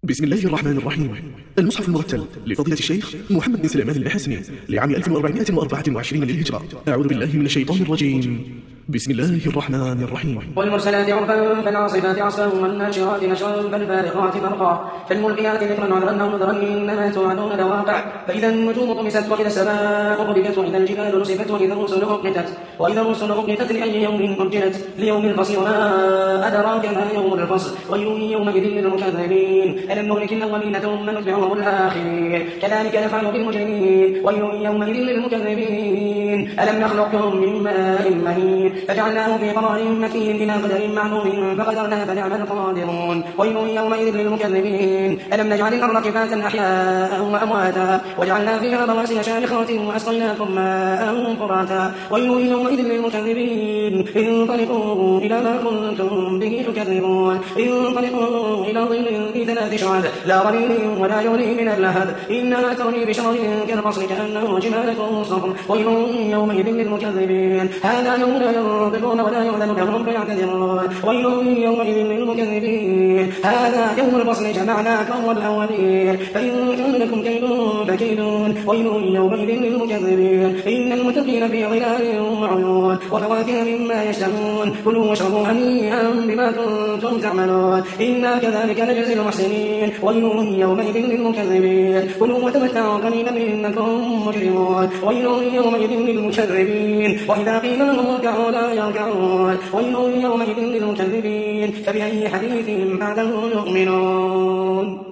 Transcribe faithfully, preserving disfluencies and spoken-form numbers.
بسم الله الرحمن الرحيم. المصحف المرتل لفضيلة الشيخ محمد بن سليمان البحسني لعام ألف وأربعمائة وأربعة وعشرين للهجرة. أعوذ بالله من الشيطان الرجيم. بسم الله الرحمن الرحيم. والمرسلات عرفا فالعاصفات عصفا والناشرات نشرا فالفارقات فرقا فالملقيات ذكرا عذرا أو نذرا إنما توعدون لواقع فإذا النجوم طمست وإذا السماء غرقت وإذا الجبال نصفت وإذا الرسل أقتت وإذا الرسل أقتت لأي يوم أجلت ليوم الفصل وما أدراك ما يوم الفصل ويل يومئذ للمكذبين ألم نهلك الأولين ثم نتبعهم الآخرين كذلك نفعل بالمجرمين ويل يومئذ للمكذبين ألم نخلقكم من ماء مهين فجعلناه في قرار مكين إلى قدر معلوم فقدرنا فنعم القادرون ويل يومئذ للمكذبين ألم نجعل الأرض كفاتا أحياء وأمواتا وجعلنا فيها رواسي شامخات وأسقيناكم ماء فراتا ويل يومئذ للمكذبين انطلقوا إلى ما كنتم به تكذبون انطلقوا إلى ظل في ثلاث شعب لا ظليل ولا يغني من اللهب إنها ترمي بشرر كالقصر كأنه جمالة صفر ويل يومئذ للمكذبين هذا يوم لا ينطقون ولا يؤذن لهم فيعتذرون ويل يومئذ للمكذبين هذا يوم الفصل جمعناكم والأولين فإن كان لكم كيد فكيدون ويل يومئذ للمكذبين إن المتقين في ظلال وعيون وفواكه مما يشتهون كلوا واشربوا هنيئا بما كنتم تعملون إنا كذلك نجزي المحسنين ويل يومئذ للمكذبين كلوا وتمتعوا قليلا إنكم مجرمون ويل يومئذ للمكذبين وإذا قيل لهم اركعوا لا يركعون ويل يومئذ للمكذبين فبأي حديث بعده يؤمنون.